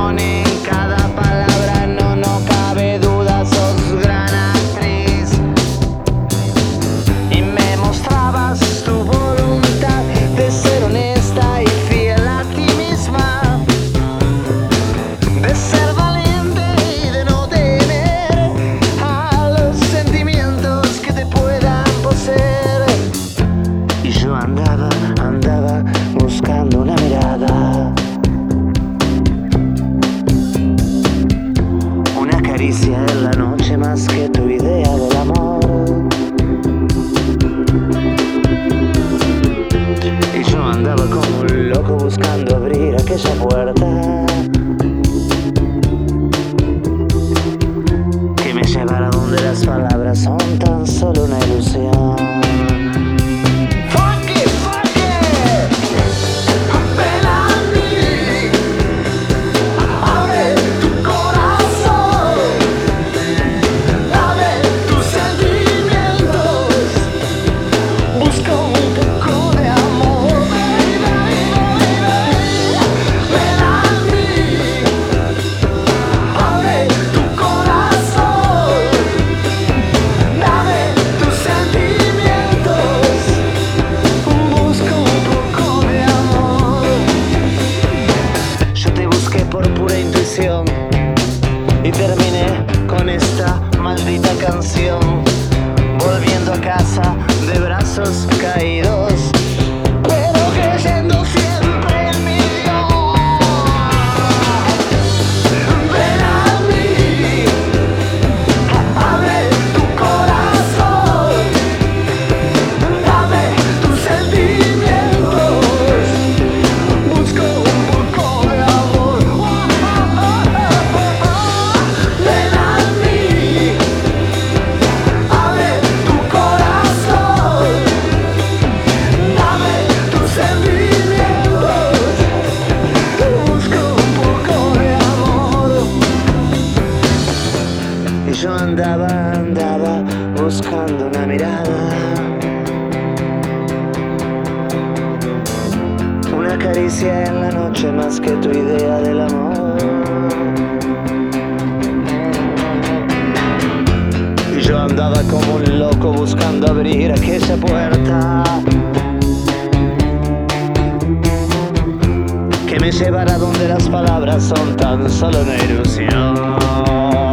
pasión en cada palabra. No, no cabe duda, sos gran actriz. Y me mostrabas tu voluntad de ser honesta y fiel a ti misma, de ser valiente y de no temer a los sentimientos que te puedan poseer. Y yo andaba buscando una mirada, una caricia en la noche más que tu idea del amor. Y yo andaba como un loco buscando abrir aquella puerta que me llevara donde las palabras son tan solo una ilusión. Y terminé con esta maldita canción, volviendo a casa de brazos caídos, pero creyendo siempre en mi Dios. Ven a mí, abre tu corazón, dame tus sentimientos, busco un poco de amor. Yo andaba buscando una mirada, una caricia en la noche más que tu idea del amor. Y yo andaba como un loco buscando abrir aquella puerta que me llevará donde las palabras son tan solo una ilusión.